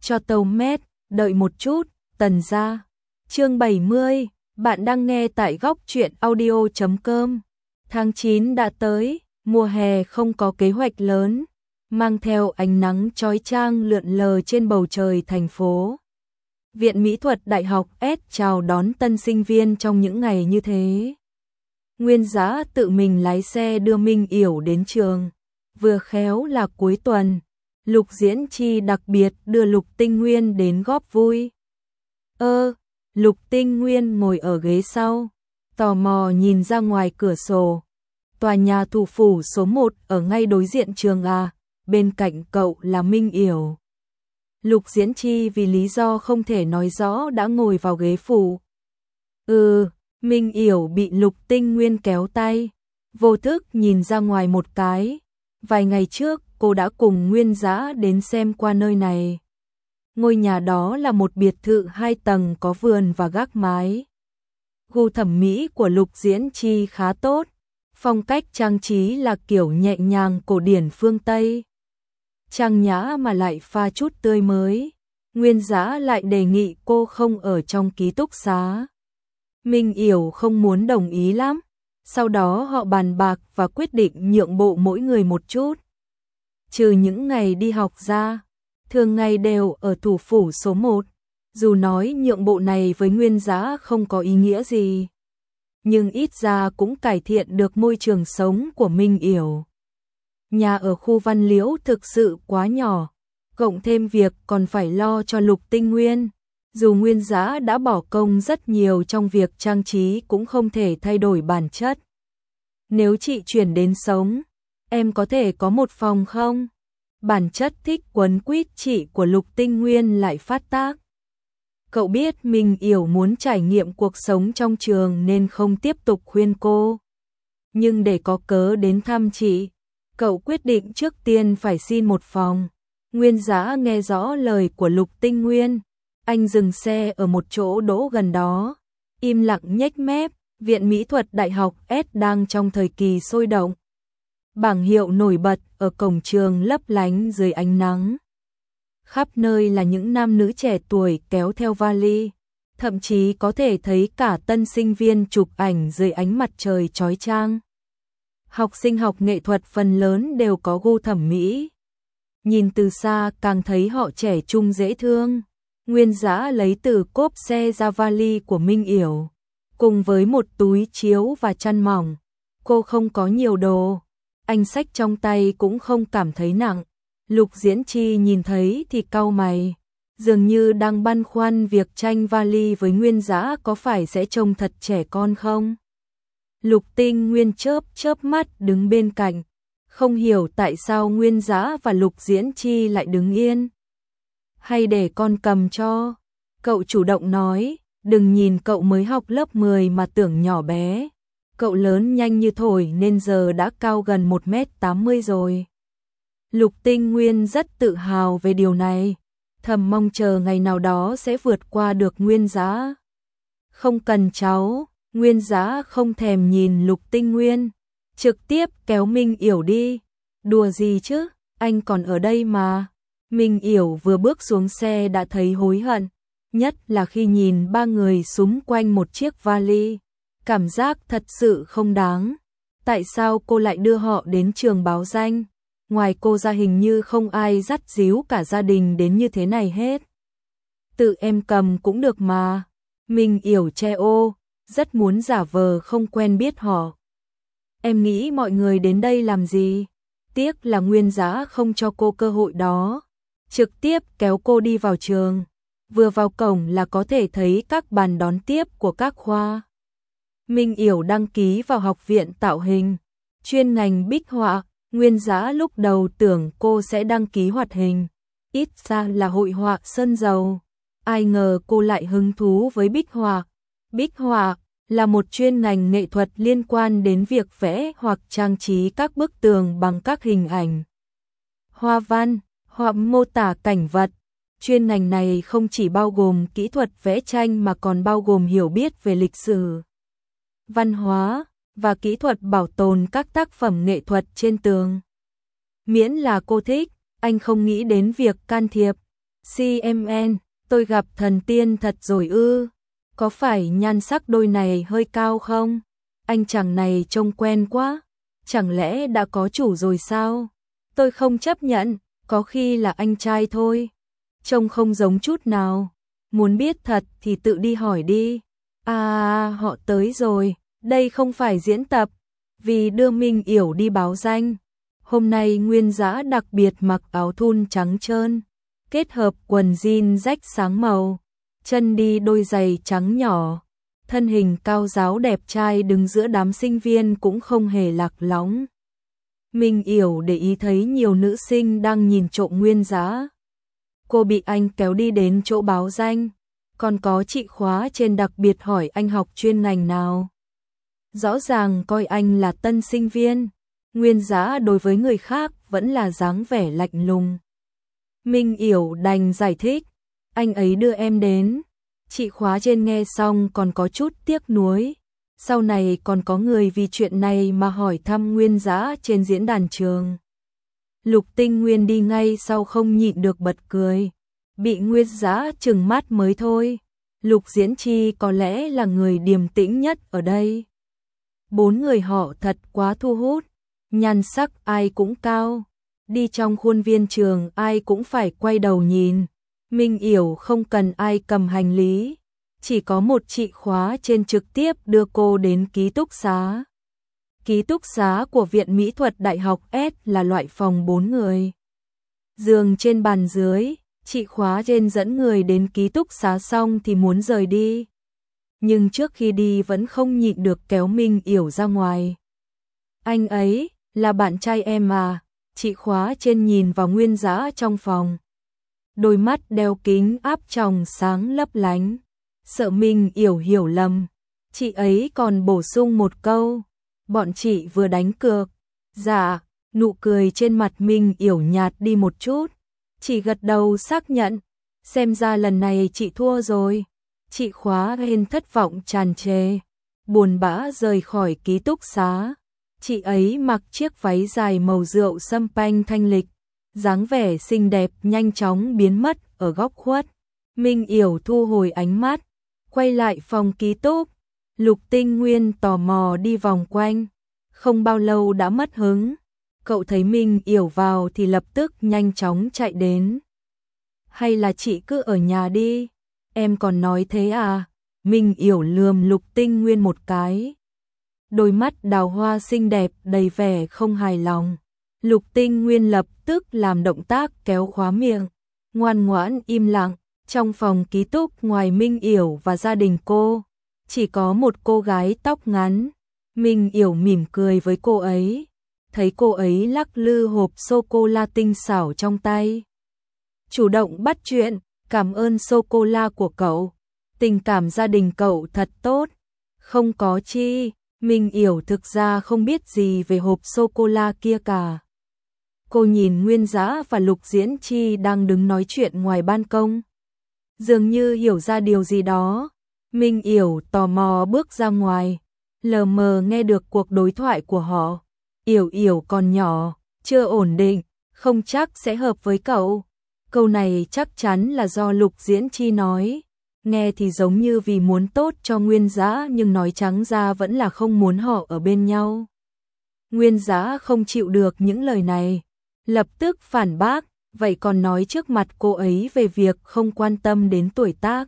cho tàu mét, đợi một chút, Tần gia. Chương 70, bạn đang nghe tại góc truyện audio.com. Tháng 9 đã tới, mùa hè không có kế hoạch lớn, mang theo ánh nắng chói chang lượn lờ trên bầu trời thành phố. Viện Mỹ thuật Đại học S chào đón tân sinh viên trong những ngày như thế. Nguyên Giá tự mình lái xe đưa Minh Yểu đến trường, vừa khéo là cuối tuần. Lục Diễn Chi đặc biệt đưa Lục Tinh Nguyên đến góp vui. Lục Tinh Nguyên ngồi ở ghế sau, tò mò nhìn ra ngoài cửa sổ. Tòa nhà thủ phủ số 1 ở ngay đối diện trường à, bên cạnh cậu là Minh Yểu. Lục Diễn Chi vì lý do không thể nói rõ đã ngồi vào ghế phụ. Minh Yểu bị Lục Tinh Nguyên kéo tay, vô thức nhìn ra ngoài một cái. Vài ngày trước, cô đã cùng Nguyên Giá đến xem qua nơi này. Ngôi nhà đó là một biệt thự 2 tầng có vườn và gác mái. Gu thẩm mỹ của Lục Diễn Chi khá tốt, phong cách trang trí là kiểu nhẹ nhàng cổ điển phương Tây. Trang nhã mà lại pha chút tươi mới. Nguyên Giá lại đề nghị cô không ở trong ký túc xá. Minh Yểu không muốn đồng ý lắm. Sau đó họ bàn bạc và quyết định nhượng bộ mỗi người một chút. Trừ những ngày đi học ra, thường ngày đều ở thủ phủ số 1. Dù nói nhượng bộ này với Nguyên Giá không có ý nghĩa gì, nhưng ít ra cũng cải thiện được môi trường sống của Minh Yểu. Nhà ở khu Văn Liễu thực sự quá nhỏ, cộng thêm việc còn phải lo cho Lục Tinh Nguyên. Dù Nguyên Giá đã bỏ công rất nhiều trong việc trang trí cũng không thể thay đổi bản chất. Nếu chị chuyển đến sống, em có thể có một phòng không? Bản chất thích quấn quýt chị của Lục Tinh Nguyên lại phát tác. Cậu biết Minh Yểu muốn trải nghiệm cuộc sống trong trường nên không tiếp tục khuyên cô. Nhưng để có cớ đến thăm chị, cậu quyết định trước tiên phải xin một phòng. Nguyên Giá nghe rõ lời của Lục Tinh Nguyên. Anh dừng xe ở một chỗ đỗ gần đó, im lặng nhếch mép. Viện Mỹ thuật Đại học S đang trong thời kỳ sôi động. Bảng hiệu nổi bật ở cổng trường lấp lánh dưới ánh nắng. Khắp nơi là những nam nữ trẻ tuổi kéo theo vali, thậm chí có thể thấy cả tân sinh viên chụp ảnh dưới ánh mặt trời chói chang. Học sinh học nghệ thuật phần lớn đều có gu thẩm mỹ. Nhìn từ xa càng thấy họ trẻ trung dễ thương. Nguyên Giá lấy từ cốp xe ra vali của Minh Yểu, cùng với một túi chiếu và chăn mỏng. Cô không có nhiều đồ, anh xách trong tay cũng không cảm thấy nặng. Lục Diễn Chi nhìn thấy thì cau mày, dường như đang băn khoăn việc tranh vali với Nguyên Giá có phải sẽ trông thật trẻ con không. Lục Tinh Nguyên chớp mắt đứng bên cạnh, không hiểu tại sao Nguyên Giá và Lục Diễn Chi lại đứng yên. Hay để con cầm cho? Cậu chủ động nói, đừng nhìn cậu mới học lớp 10 mà tưởng nhỏ bé. Cậu lớn nhanh như thổi nên giờ đã cao gần 1m80 rồi. Lục Tinh Nguyên rất tự hào về điều này, thầm mong chờ ngày nào đó sẽ vượt qua được Nguyên Giá. Không cần cháu, Nguyên Giá không thèm nhìn Lục Tinh Nguyên, trực tiếp kéo Minh Yểu đi. Đùa gì chứ, anh còn ở đây mà. Minh Yểu vừa bước xuống xe đã thấy hối hận, nhất là khi nhìn ba người xúm quanh một chiếc vali. Cảm giác thật sự không đáng. Tại sao cô lại đưa họ đến trường báo danh? Ngoài cô ra hình như không ai dắt díu cả gia đình đến như thế này hết. Tự em cầm cũng được mà. Minh Yểu che ô, rất muốn giả vờ không quen biết họ. Em nghĩ mọi người đến đây làm gì? Tiếc là Nguyên Giá không cho cô cơ hội đó. Trực tiếp kéo cô đi vào trường. Vừa vào cổng là có thể thấy các bàn đón tiếp của các khoa. Minh Yểu đăng ký vào Học viện Tạo hình, chuyên ngành bích họa. Nguyên Giá lúc đầu tưởng cô sẽ đăng ký hoạt hình, ít ra là hội họa sơn dầu. Ai ngờ cô lại hứng thú với bích họa. Bích họa là một chuyên ngành nghệ thuật liên quan đến việc vẽ hoặc trang trí các bức tường bằng các hình ảnh, hoa văn hoặc mô tả cảnh vật. Chuyên ngành này không chỉ bao gồm kỹ thuật vẽ tranh mà còn bao gồm hiểu biết về lịch sử, văn hóa và kỹ thuật bảo tồn các tác phẩm nghệ thuật trên tường. Miễn là cô thích, anh không nghĩ đến việc can thiệp. CMN, tôi gặp thần tiên thật rồi ư? Có phải nhan sắc đôi này hơi cao không? Anh chàng này trông quen quá, chẳng lẽ đã có chủ rồi sao? Tôi không chấp nhận, có khi là anh trai thôi. Trông không giống chút nào. Muốn biết thật thì tự đi hỏi đi. À, họ tới rồi, đây không phải diễn tập, vì đưa Minh Yểu đi báo danh. Hôm nay Nguyên Dã đặc biệt mặc áo thun trắng trơn, kết hợp quần jean rách sáng màu, chân đi đôi giày trắng nhỏ, thân hình cao ráo đẹp trai đứng giữa đám sinh viên cũng không hề lạc lõng. Minh Yểu để ý thấy nhiều nữ sinh đang nhìn trộm Nguyên Dã. Cô bị anh kéo đi đến chỗ báo danh, còn có chị khóa trên đặc biệt hỏi anh học chuyên ngành nào. Rõ ràng coi anh là tân sinh viên, Nguyên Dã đối với người khác vẫn là dáng vẻ lạnh lùng. Minh Yểu đành giải thích, anh ấy đưa em đến. Chị khóa trên nghe xong còn có chút tiếc nuối. Sau này còn có người vì chuyện này mà hỏi thăm Nguyên Dã trên diễn đàn trường. Lục Tinh Nguyên đi ngay sau không nhịn được bật cười. Bị Nguyên Dã trừng mắt mới thôi. Lục Diễn Chi có lẽ là người điềm tĩnh nhất ở đây. Bốn người họ thật quá thu hút. Nhan sắc ai cũng cao. Đi trong khuôn viên trường ai cũng phải quay đầu nhìn. Minh Yểu không cần ai cầm hành lý. Chỉ có một chị khóa trên trực tiếp đưa cô đến ký túc xá. Ký túc xá của Viện Mỹ thuật Đại học S là loại phòng 4 người. Giường trên bàn dưới, chị khóa trên dẫn người đến ký túc xá xong thì muốn rời đi. Nhưng trước khi đi vẫn không nhịn được kéo Minh Yểu ra ngoài. Anh ấy, là bạn trai em à? Chị khóa trên nhìn vào Nguyên Dã trong phòng. Đôi mắt đeo kính áp tròng sáng lấp lánh. Sợ Minh Yểu hiểu lầm. Chị ấy còn bổ sung một câu. Bọn chị vừa đánh cược. Dạ, nụ cười trên mặt Minh Yểu nhạt đi một chút. Chị gật đầu xác nhận. Xem ra lần này chị thua rồi. Chị khóa lên thất vọng tràn trề. Buồn bã rời khỏi ký túc xá. Chị ấy mặc chiếc váy dài màu rượu sâm panh thanh lịch. Dáng vẻ xinh đẹp nhanh chóng biến mất ở góc khuất. Minh Yểu thu hồi ánh mắt. Quay lại phòng ký túc. Lục Tinh Nguyên tò mò đi vòng quanh. Không bao lâu đã mất hứng. Cậu thấy Minh Yểu vào thì lập tức nhanh chóng chạy đến. Hay là chị cứ ở nhà đi? Em còn nói thế à? Minh Yểu lườm Lục Tinh Nguyên một cái. Đôi mắt đào hoa xinh đẹp đầy vẻ không hài lòng. Lục Tinh Nguyên lập tức làm động tác kéo khóa miệng. Ngoan ngoãn im lặng. Trong phòng ký túc ngoài Minh Yểu và gia đình cô, chỉ có một cô gái tóc ngắn. Minh Yểu mỉm cười với cô ấy. Thấy cô ấy lắc lư hộp sô-cô-la tinh xảo trong tay. Chủ động bắt chuyện, cảm ơn sô-cô-la của cậu. Tình cảm gia đình cậu thật tốt. Không có chi, Minh Yểu thực ra không biết gì về hộp sô-cô-la kia cả. Cô nhìn Nguyên Dã và Lục Diễn Chi đang đứng nói chuyện ngoài ban công. Dường như hiểu ra điều gì đó. Minh Yểu tò mò bước ra ngoài. Lờ mờ nghe được cuộc đối thoại của họ. Yểu Yểu còn nhỏ, chưa ổn định, không chắc sẽ hợp với cậu. Câu này chắc chắn là do Lục Diễn Chi nói. Nghe thì giống như vì muốn tốt cho Nguyên Dã nhưng nói trắng ra vẫn là không muốn họ ở bên nhau. Nguyên Dã không chịu được những lời này. Lập tức phản bác, vậy còn nói trước mặt cô ấy về việc không quan tâm đến tuổi tác.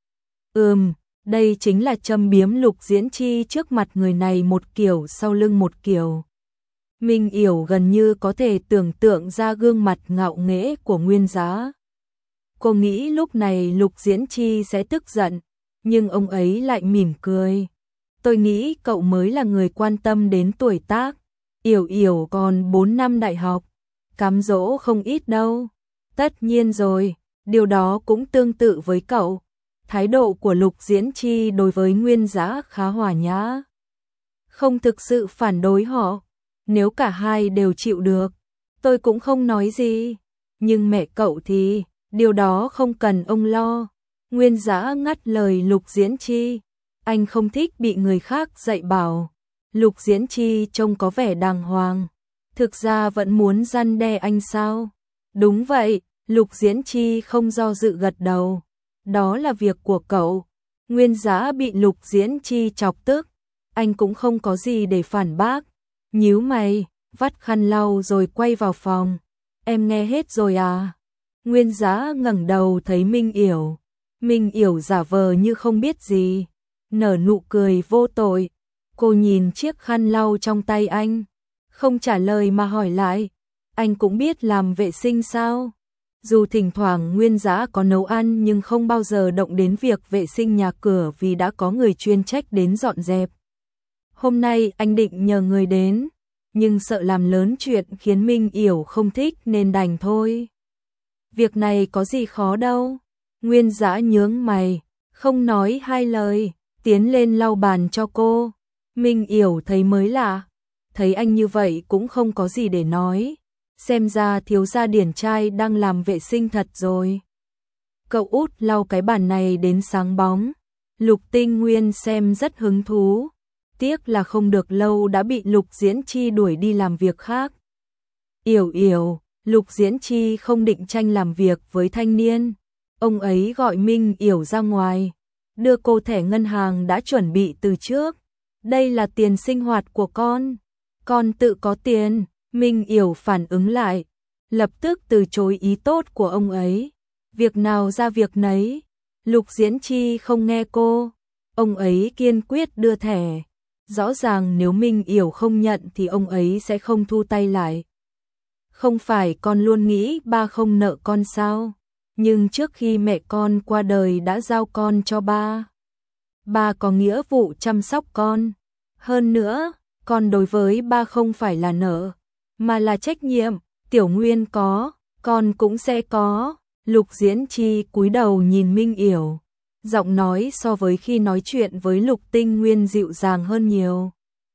Đây chính là châm biếm Lục Diễn Chi trước mặt người này một kiểu sau lưng một kiểu. Minh Yểu gần như có thể tưởng tượng ra gương mặt ngạo nghễ của Nguyên Dã. Cô nghĩ lúc này Lục Diễn Chi sẽ tức giận, nhưng ông ấy lại mỉm cười. Tôi nghĩ cậu mới là người quan tâm đến tuổi tác. Yểu Yểu còn 4 năm đại học, cám dỗ không ít đâu. Tất nhiên rồi, điều đó cũng tương tự với cậu. Thái độ của Lục Diễn Chi đối với Nguyên Dã khá hòa nhã. Không thực sự phản đối họ. Nếu cả hai đều chịu được, tôi cũng không nói gì. Nhưng mẹ cậu thì, điều đó không cần ông lo. Nguyên Dã ngắt lời Lục Diễn Chi. Anh không thích bị người khác dạy bảo. Lục Diễn Chi trông có vẻ đàng hoàng. Thực ra vẫn muốn răn đe anh sao? Đúng vậy, Lục Diễn Chi không do dự gật đầu. Đó là việc của cậu. Nguyên Giá bị Lục Diễn Chi chọc tức, anh cũng không có gì để phản bác. Nhíu mày, vắt khăn lau rồi quay vào phòng. Em nghe hết rồi à? Nguyên Giá ngẩng đầu thấy Minh Yểu. Minh Yểu giả vờ như không biết gì, nở nụ cười vô tội. Cô nhìn chiếc khăn lau trong tay anh, không trả lời mà hỏi lại. Anh cũng biết làm vệ sinh sao? Dù thỉnh thoảng Nguyên Giá có nấu ăn nhưng không bao giờ động đến việc vệ sinh nhà cửa vì đã có người chuyên trách đến dọn dẹp. Hôm nay anh định nhờ người đến, nhưng sợ làm lớn chuyện khiến Minh Yểu không thích nên đành thôi. Việc này có gì khó đâu. Nguyên Giá nhướng mày, không nói hai lời, tiến lên lau bàn cho cô. Minh Yểu thấy mới lạ, thấy anh như vậy cũng không có gì để nói. Xem ra thiếu gia điển trai đang làm vệ sinh thật rồi. Cậu út lau cái bàn này đến sáng bóng. Lục Tinh Nguyên xem rất hứng thú. Tiếc là không được lâu đã bị Lục Diễn Chi đuổi đi làm việc khác. Yểu Yểu, Lục Diễn Chi không định tranh làm việc với thanh niên. Ông ấy gọi Minh Yểu ra ngoài, đưa cô thẻ ngân hàng đã chuẩn bị từ trước. Đây là tiền sinh hoạt của con tự có tiền. Minh Yểu phản ứng lại, lập tức từ chối ý tốt của ông ấy. Việc nào ra việc nấy. Lục Diễn Chi không nghe cô, ông ấy kiên quyết đưa thẻ. Rõ ràng nếu Minh Yểu không nhận thì ông ấy sẽ không thu tay lại. Không phải con luôn nghĩ ba không nợ con sao? Nhưng trước khi mẹ con qua đời đã giao con cho ba. Ba có nghĩa vụ chăm sóc con. Hơn nữa, con đối với ba không phải là nợ, mà là trách nhiệm. Tiểu Nguyên có, con cũng sẽ có. Lục Diễn Chi cúi đầu nhìn Minh Yểu, giọng nói so với khi nói chuyện với Lục Tinh Nguyên dịu dàng hơn nhiều.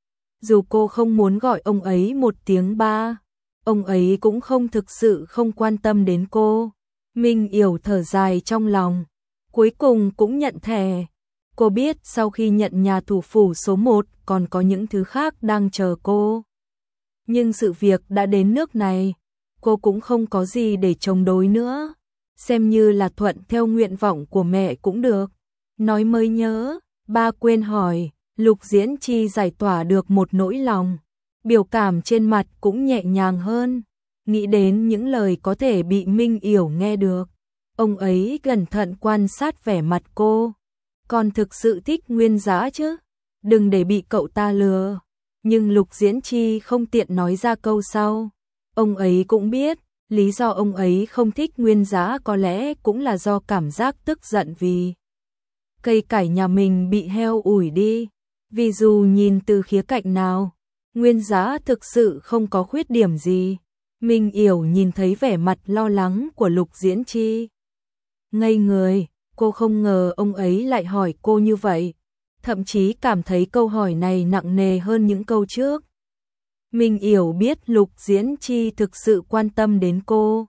Dù cô không muốn gọi ông ấy một tiếng ba, ông ấy cũng không thực sự không quan tâm đến cô. Minh Yểu thở dài trong lòng, cuối cùng cũng nhận thẻ. Cô biết sau khi nhận nhà thủ phủ số 1 còn có những thứ khác đang chờ cô. Nhưng sự việc đã đến nước này, cô cũng không có gì để chống đối nữa. Xem như là thuận theo nguyện vọng của mẹ cũng được. Nói mới nhớ, ba quên hỏi. Lục Diễn Chi giải tỏa được một nỗi lòng, biểu cảm trên mặt cũng nhẹ nhàng hơn. Nghĩ đến những lời có thể bị Minh Yểu nghe được, ông ấy cẩn thận quan sát vẻ mặt cô. Con thực sự thích Nguyên Giá chứ? Đừng để bị cậu ta lừa. Nhưng Lục Diễn Chi không tiện nói ra câu sau. Ông ấy cũng biết, lý do ông ấy không thích Nguyên Giá có lẽ cũng là do cảm giác tức giận vì cây cải nhà mình bị heo ủi đi. Vì dù nhìn từ khía cạnh nào, Nguyên Giá thực sự không có khuyết điểm gì. Minh Yểu nhìn thấy vẻ mặt lo lắng của Lục Diễn Chi, ngây người. Cô không ngờ ông ấy lại hỏi cô như vậy, thậm chí cảm thấy câu hỏi này nặng nề hơn những câu trước. Minh Yểu biết Lục Diễn Chi thực sự quan tâm đến cô.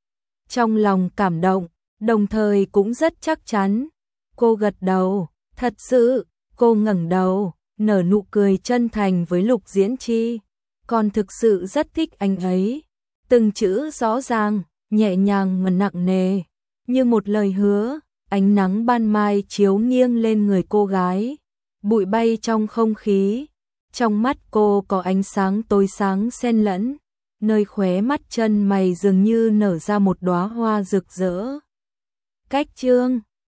Trong lòng cảm động, đồng thời cũng rất chắc chắn. Cô gật đầu, thật sự. Cô ngẩng đầu, nở nụ cười chân thành với Lục Diễn Chi. Con thực sự rất thích anh ấy. Từng chữ rõ ràng, nhẹ nhàng mà nặng nề, như một lời hứa. Ánh nắng ban mai chiếu nghiêng lên người cô gái, bụi bay trong không khí. Trong mắt cô có ánh sáng tối sáng xen lẫn, nơi khóe mắt chân mày dường như nở ra một đóa hoa rực rỡ. Cách chương